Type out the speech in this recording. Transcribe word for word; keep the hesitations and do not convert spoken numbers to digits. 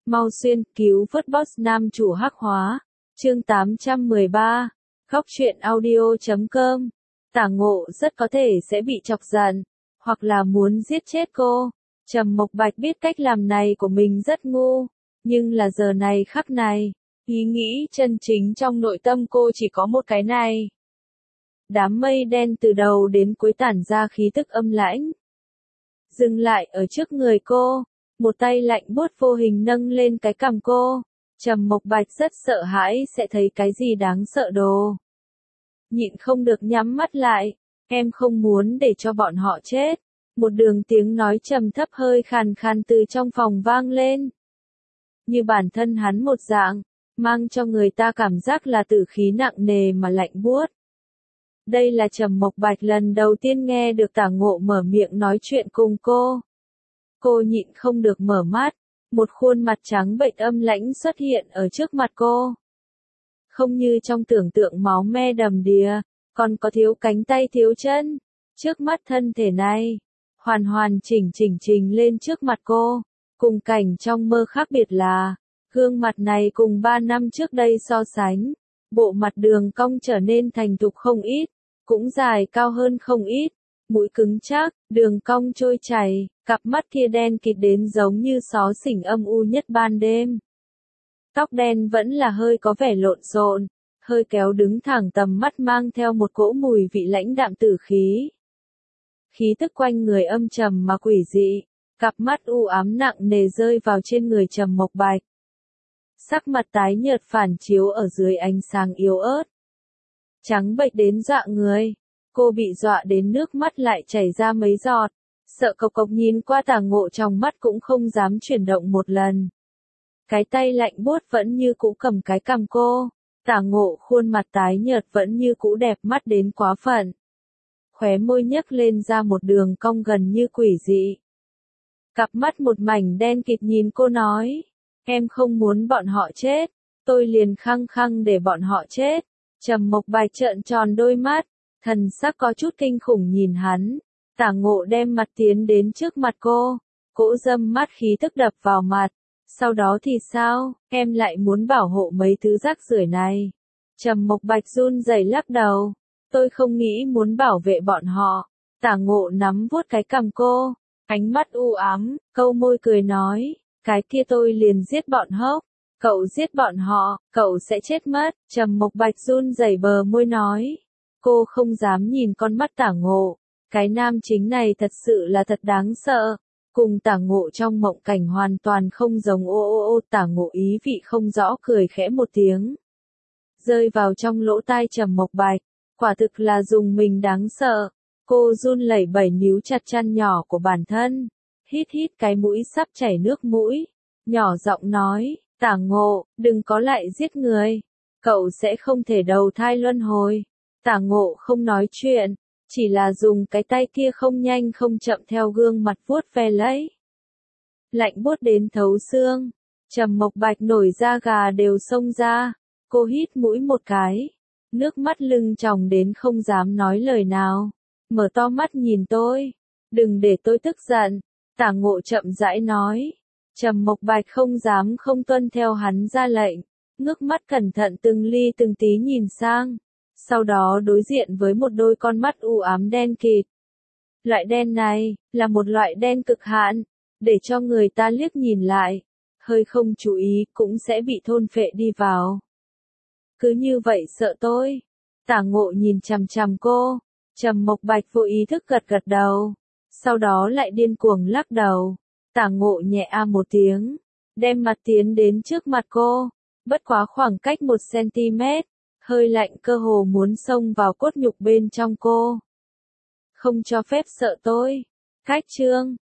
Mau xuyên, cứu vớt boss nam chủ hắc hóa. Chương tám trăm mười ba. Góc truyện audio chấm com. Tả Ngộ rất có thể sẽ bị chọc giận, hoặc là muốn giết chết cô. Trầm Mộc Bạch biết cách làm này của mình rất ngu, nhưng là giờ này khắc này, ý nghĩ chân chính trong nội tâm cô chỉ có một cái này. Đám mây đen từ đầu đến cuối tản ra khí tức âm lãnh. Dừng lại ở trước người cô, một tay lạnh buốt vô hình nâng lên cái cằm cô. Trầm Mộc Bạch rất sợ hãi sẽ thấy cái gì đáng sợ đồ. Nhịn không được nhắm mắt lại, em không muốn để cho bọn họ chết. Một đường tiếng nói trầm thấp hơi khàn khàn từ trong phòng vang lên. Như bản thân hắn một dạng, mang cho người ta cảm giác là tử khí nặng nề mà lạnh buốt. Đây là Trầm Mộc Bạch lần đầu tiên nghe được Tả Ngộ mở miệng nói chuyện cùng cô. Cô nhịn không được mở mắt, một khuôn mặt trắng bệch âm lãnh xuất hiện ở trước mặt cô. Không như trong tưởng tượng máu me đầm đìa, còn có thiếu cánh tay thiếu chân. Trước mắt thân thể này, hoàn hoàn chỉnh chỉnh trình lên trước mặt cô. Cùng cảnh trong mơ khác biệt là, gương mặt này cùng ba năm trước đây so sánh, bộ mặt đường cong trở nên thành thục không ít, cũng dài cao hơn không ít, mũi cứng chắc, đường cong trôi chảy, cặp mắt kia đen kịt đến giống như xó xỉnh âm u nhất ban đêm. Tóc đen vẫn là hơi có vẻ lộn xộn, hơi kéo đứng thẳng tầm mắt mang theo một cỗ mùi vị lãnh đạm tử khí. Khí tức quanh người âm trầm mà quỷ dị, cặp mắt u ám nặng nề rơi vào trên người Trầm Mộc Bạch. Sắc mặt tái nhợt phản chiếu ở dưới ánh sáng yếu ớt. Trắng bệch đến dọa người, cô bị dọa đến nước mắt lại chảy ra mấy giọt, sợ cộc cộc nhìn qua Tả Ngộ trong mắt cũng không dám chuyển động một lần. Cái tay lạnh buốt vẫn như cũ cầm cái cằm cô, Tả Ngộ khuôn mặt tái nhợt vẫn như cũ đẹp mắt đến quá phận. Khóe môi nhếch lên ra một đường cong gần như quỷ dị. Cặp mắt một mảnh đen kịt nhìn cô nói, em không muốn bọn họ chết, tôi liền khăng khăng để bọn họ chết. Trầm Mộc Bạch trợn tròn đôi mắt, thần sắc có chút kinh khủng nhìn hắn. Tả Ngộ đem mặt tiến đến trước mặt cô, cỗ dâm mắt khí tức đập vào mặt. Sau đó thì sao, em lại muốn bảo hộ mấy thứ rác rưởi này? Trầm Mộc Bạch run rẩy lắc đầu, tôi không nghĩ muốn bảo vệ bọn họ. Tả Ngộ nắm vuốt cái cằm cô, ánh mắt u ám, câu môi cười nói, cái kia tôi liền giết bọn hốc. Cậu giết bọn họ, cậu sẽ chết mất. Trầm Mộc Bạch run rẩy bờ môi nói. Cô không dám nhìn con mắt Tả Ngộ. Cái nam chính này thật sự là thật đáng sợ. Cùng Tả Ngộ trong mộng cảnh hoàn toàn không giống. Ô ô ô. Tả Ngộ ý vị không rõ cười khẽ một tiếng, rơi vào trong lỗ tai Trầm Mộc Bạch. Quả thực là dùng mình đáng sợ. Cô run lẩy bẩy níu chặt chăn nhỏ của bản thân, hít hít cái mũi sắp chảy nước mũi, nhỏ giọng nói. Tả Ngộ, đừng có lại giết người, cậu sẽ không thể đầu thai luân hồi. Tả Ngộ không nói chuyện, chỉ là dùng cái tay kia không nhanh không chậm theo gương mặt vuốt ve lấy. Lạnh buốt đến thấu xương, Trầm Mộc Bạch nổi da gà đều xông ra, cô hít mũi một cái, nước mắt lưng tròng đến không dám nói lời nào, mở to mắt nhìn tôi, đừng để tôi tức giận. Tả Ngộ chậm rãi nói. Trầm Mộc Bạch không dám không tuân theo hắn ra lệnh, ngước mắt cẩn thận từng ly từng tí nhìn sang, sau đó đối diện với một đôi con mắt u ám đen kịt. Loại đen này, là một loại đen cực hạn, để cho người ta liếc nhìn lại, hơi không chú ý cũng sẽ bị thôn phệ đi vào. Cứ như vậy sợ tôi. Tả Ngộ nhìn chằm chằm cô, Trầm Mộc Bạch vô ý thức gật gật đầu, sau đó lại điên cuồng lắc đầu. Tả Ngộ nhẹ a một tiếng, đem mặt tiến đến trước mặt cô, bất quá khoảng cách một xăng-ti-mét, hơi lạnh cơ hồ muốn xông vào cốt nhục bên trong cô. Không cho phép sợ tôi. Cách chương